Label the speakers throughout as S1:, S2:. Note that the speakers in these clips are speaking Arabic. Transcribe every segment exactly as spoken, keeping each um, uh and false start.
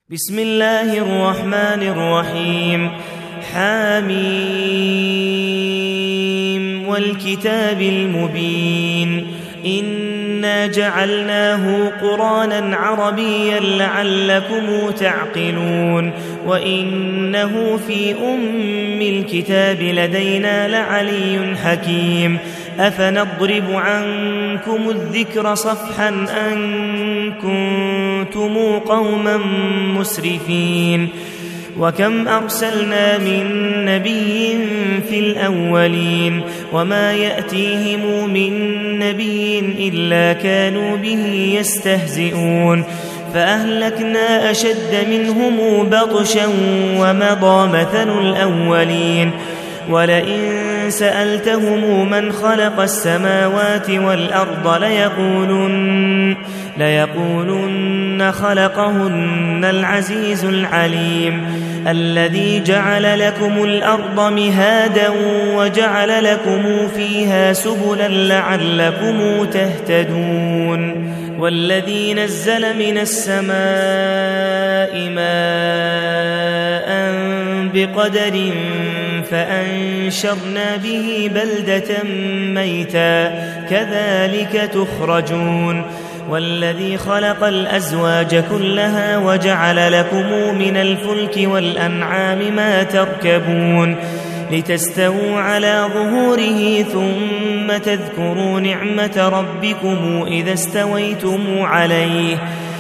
S1: بسم الله الرحمن الرحيم. حاميم والكتاب المبين إنا جعلناه قرآنا عربيا لعلكم تعقلون وإنه في أم الكتاب لدينا لعلي حكيم. أفنضرب عنكم الذكر صفحا أن كنتم قوما مسرفين وكم أرسلنا من نبي في الأولين وما يأتيهم من نبي إلا كانوا به يستهزئون فأهلكنا أشد منهم بطشا ومضى مثل الأولين ولئن سألتهم من خلق السماوات والأرض ليقولن, ليقولن خلقهن العزيز العليم الذي جعل لكم الأرض مهادا وجعل لكم فيها سبلا لعلكم تهتدون والذي نزل من السماء ماء بقدر فأنشرنا به بلدة ميتا كذلك تخرجون والذي خلق الأزواج كلها وجعل لكم من الفلك والأنعام ما تركبون لتستووا على ظهوره ثم تذكروا نعمة ربكم إذا استويتم عليه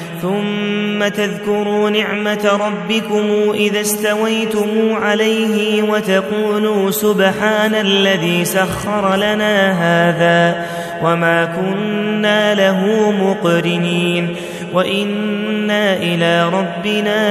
S1: ثم تذكروا نعمة ربكم إذا استويتم عليه وتقولوا سبحان الذي سخر لنا هذا وما كنا له مقرنين وإنا إلى ربنا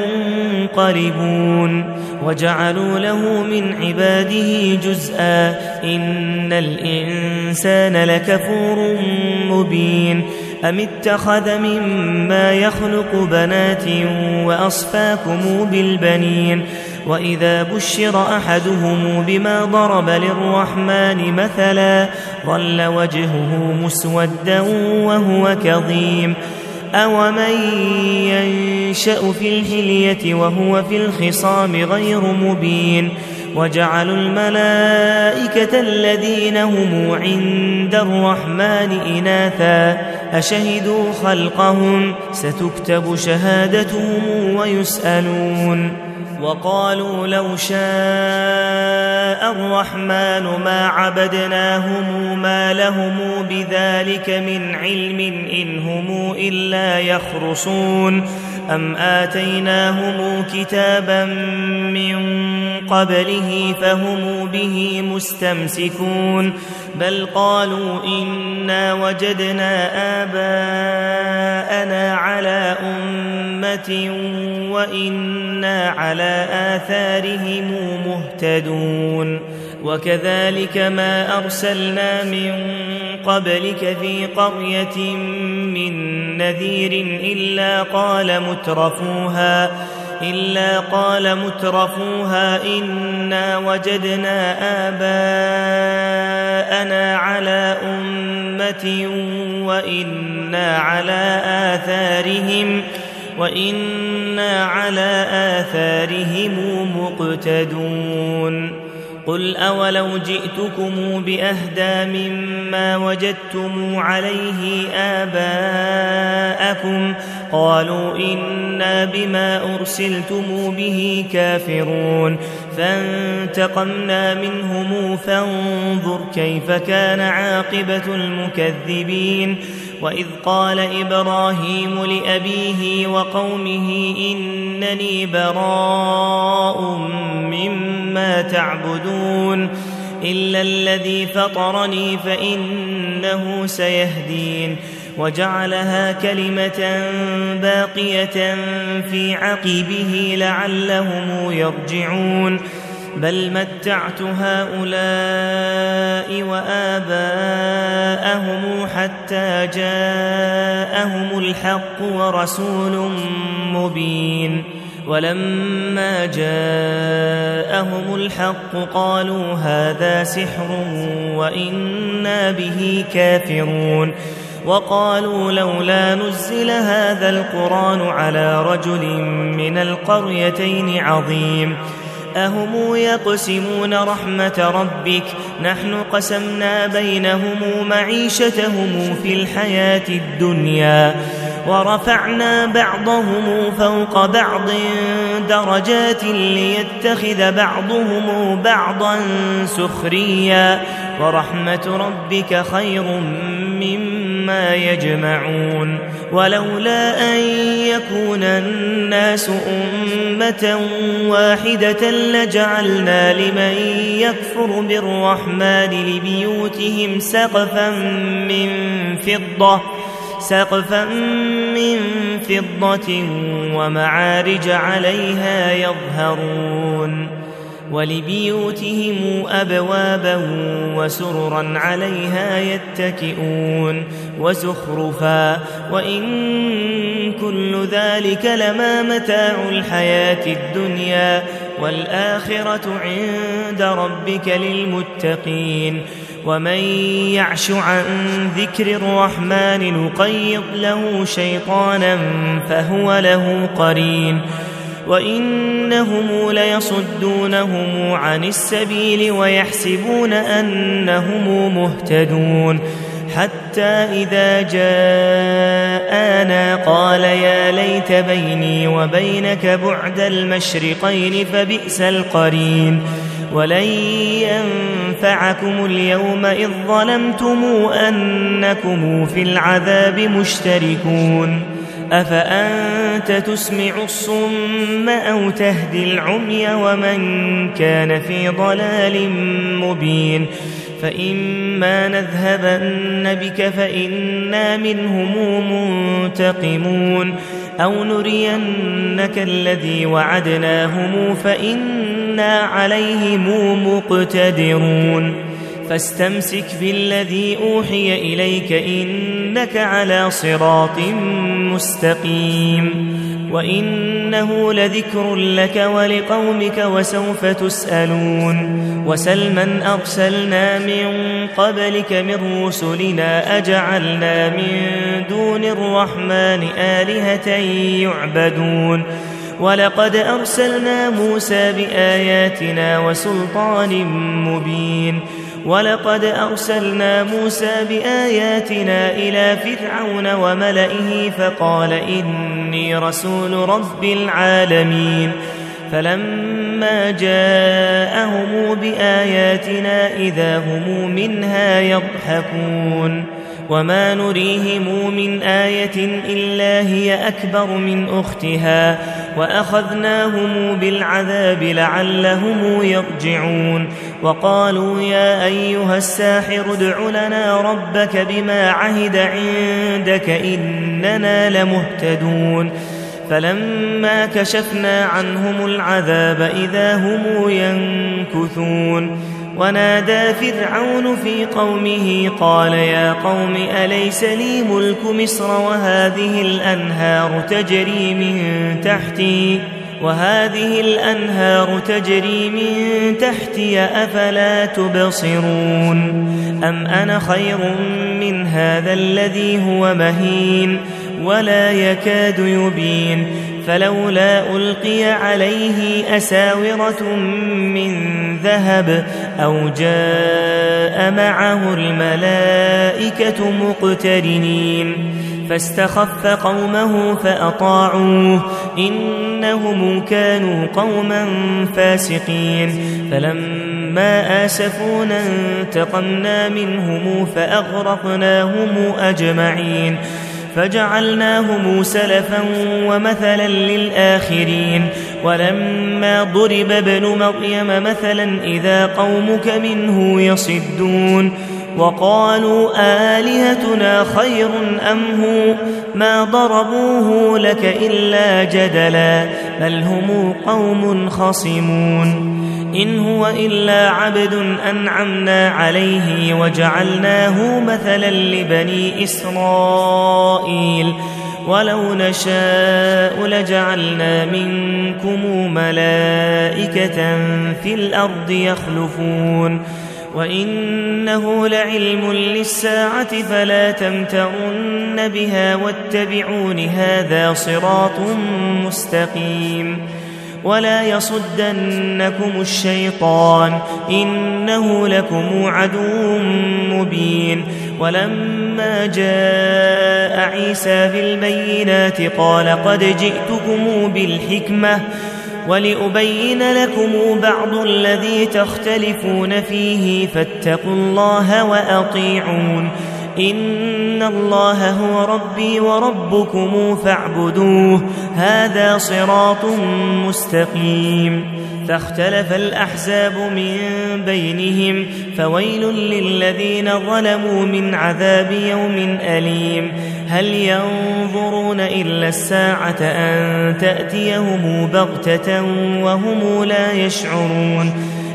S1: لمنقلبون وجعلوا له من عباده جزءا إن الإنسان لكفور مبين أم اتخذ مما يخلق بنات وأصفاكم بالبنين وإذا بشر أحدهم بما ضرب للرحمن مثلا ظل وجهه مسودا وهو كظيم أومن ينشأ في الحلية وهو في الخصام غير مبين وجعلوا الملائكة الذين هم عند الرحمن إناثا أشهدوا خلقهم ستكتب شهادتهم ويسألون وقالوا لو شاء الرحمن ما عبدناهم ما لهم بذلك من علم إن هم إلا يخرصون أم آتيناهم كتابا من قبله فهم به مستمسكون بل قالوا إنا وجدنا آباءنا على أمة وإنا على آثارهم مهتدون وكذلك ما أرسلنا من قبلك في قرية من نذير إلا قال مترفوها إلا قال مترفوها إنا وجدنا آباءنا على أمة وإنا على آثارهم وإنا على آثارهم مقتدون قل أولو جئتكم بأهدى مما وجدتم عليه آباءكم قالوا إنا بما أرسلتم به كافرون فانتقمنا منهم فانظر كيف كان عاقبة المكذبين وإذ قال إبراهيم لأبيه وقومه إنني براء مما تعبدون إلا الذي فطرني فإنه سيهدين وجعلها كلمة باقية في عقبه لعلهم يرجعون بل متعت هؤلاء وآباءهم حتى جاءهم الحق ورسول مبين ولما جاءهم الحق قالوا هذا سحر وإنا به كافرون وقالوا لولا نزل هذا القرآن على رجل من القريتين عظيم أهم يقسمون رحمة ربك نحن قسمنا بينهم معيشتهم في الحياة الدنيا ورفعنا بعضهم فوق بعض درجات ليتخذ بعضهم بعضا سخريا ورحمة ربك خير مما يجمعون ولولا أن يكون الناس أمة واحدة لجعلنا لمن يكفر بالرحمن لبيوتهم سقفا من فضة سقفا من فضة ومعارج عليها يظهرون ولبيوتهم أبوابا وسررا عليها يتكئون وزخرفا وإن كل ذلك لما متاع الحياة الدنيا والآخرة عند ربك للمتقين ومن يعش عن ذكر الرحمن نقيض له شيطانا فهو له قرين وإنهم ليصدونهم عن السبيل ويحسبون أنهم مهتدون حتى إذا جاءنا قال يا ليت بيني وبينك بعد المشرقين فبئس القرين ولن ينفعكم اليوم إذ ظلمتم أنكم في العذاب مشتركون أفأنت تسمع الصم أو تهدي العمي ومن كان في ضلال مبين فإما نذهبن بك فإنا منهم منتقمون أو نرينك الذي وعدناهم فإنا عليهم مقتدرون فاستمسك بالذي أوحي إليك إنك على صراط مستقيم وإنه لذكر لك ولقومك وسوف تسألون وسل من أرسلنا من قبلك من رسلنا أجعلنا من دون الرحمن آلهة يعبدون ولقد أرسلنا موسى بآياتنا وسلطان مبين ولقد أرسلنا موسى بآياتنا إلى فرعون وملئه فقال إني رسول رب العالمين فلما جاءهم بآياتنا إذا هم منها يضحكون وما نريهم من آية إلا هي أكبر من أختها وأخذناهم بالعذاب لعلهم يرجعون وقالوا يا أيها الساحر ادع لنا ربك بما عهد عندك إننا لمهتدون فلما كشفنا عنهم العذاب إذا هم ينكثون ونادى فرعون في قومه قال يا قوم أليس لي ملك مصر وهذه الأنهار تجري من تحتي وهذه الأنهار تجري من تحتي أفلا تبصرون أم أنا خير من هذا الذي هو مهين ولا يكاد يبين فلولا ألقي عليه أساورة من ذهب أو جاء معه الملائكة مقترنين فاستخف قومه فأطاعوه إنهم كانوا قوما فاسقين فلما آسفونا انتقمنا منهم فأغرقناهم أجمعين فجعلناهم سلفا ومثلا للآخرين ولما ضرب ابن مريم مثلا إذا قومك منه يصدون وقالوا آلهتنا خير أم هو ما ضربوه لك إلا جدلا بل هم قوم خصمون إن هو إلا عبد أنعمنا عليه وجعلناه مثلا لبني إسرائيل ولو نشاء لجعلنا منكم ملائكة في الأرض يخلفون وإنه لعلم للساعة فلا تمترن بها واتبعون هذا صراط مستقيم ولا يصدنكم الشيطان إنه لكم عدو مبين ولما جاء عيسى بالبينات قال قد جئتكم بالحكمة ولأبين لكم بعض الذي تختلفون فيه فاتقوا الله وأطيعون إن الله هو ربي وربكم فاعبدوه هذا صراط مستقيم فاختلف الأحزاب من بينهم فويل للذين ظلموا من عذاب يوم أليم هل ينظرون إلا الساعة أن تأتيهم بغتة وهم لا يشعرون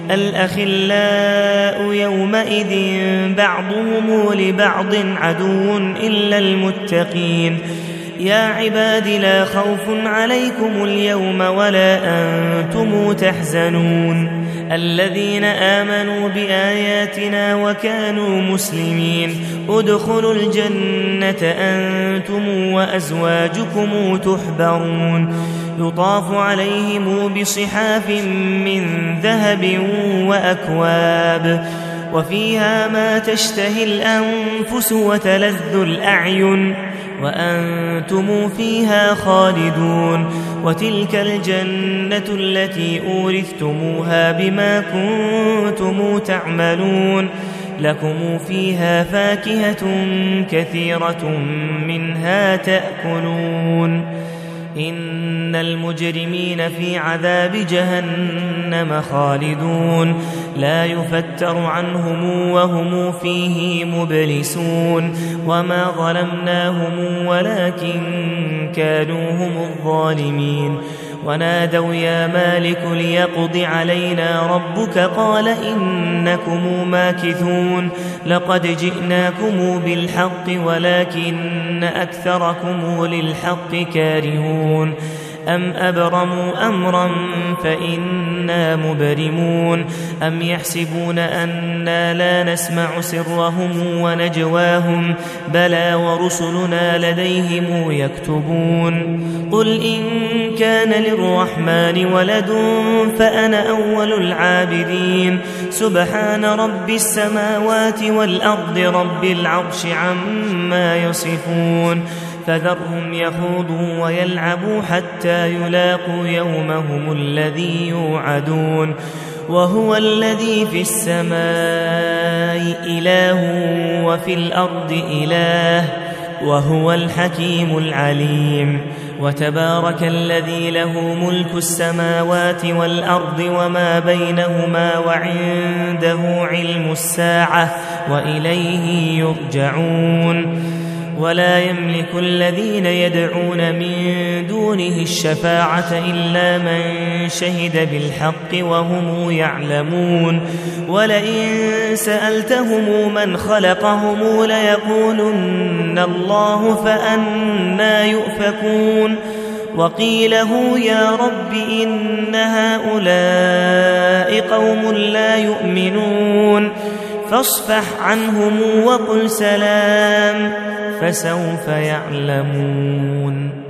S1: الأخلاء يومئذ بعضهم لبعض عدو إلا المتقين يا عباد لا خوف عليكم اليوم ولا أنتم تحزنون الذين آمنوا بآياتنا وكانوا مسلمين ادخلوا الجنة أنتم وأزواجكم تحبرون يطاف عليهم بصحاف من ذهب وأكواب وفيها ما تشتهي الأنفس وتلذ الأعين وأنتم فيها خالدون وتلك الجنة التي أورثتموها بما كنتم تعملون لكم فيها فاكهة كثيرة منها تأكلون إن المجرمين في عذاب جهنم خالدون لا يفتر عنهم وهم فيه مبلسون وما ظلمناهم ولكن كانوا هم الظالمين ونادوا يا مالك ليقض علينا ربك قال إنكم ماكثون لقد جئناكم بالحق ولكن أكثركم للحق كارهون أم أبرموا أمرا فإنا مبرمون أم يحسبون أنا لا نسمع سرهم ونجواهم بلى ورسلنا لديهم يكتبون قل إن كان للرحمن ولد فأنا أول العابدين سبحان رب السماوات والأرض رب العرش عما يصفون فذرهم يخوضوا ويلعبوا حتى يلاقوا يومهم الذي يوعدون وهو الذي في السماء إله وفي الأرض إله وهو الحكيم العليم وتبارك الذي له ملك السماوات والأرض وما بينهما وعنده علم الساعة وإليه يرجعون ولا يملك الذين يدعون من دونه الشفاعة إلا من شهد بالحق وهم يعلمون ولئن سألتهم من خلقهم ليقولن الله فأنى يؤفكون وقيله يا رب إن هؤلاء قوم لا يؤمنون فاصفح عنهم وقل سلام فسوف يعلمون.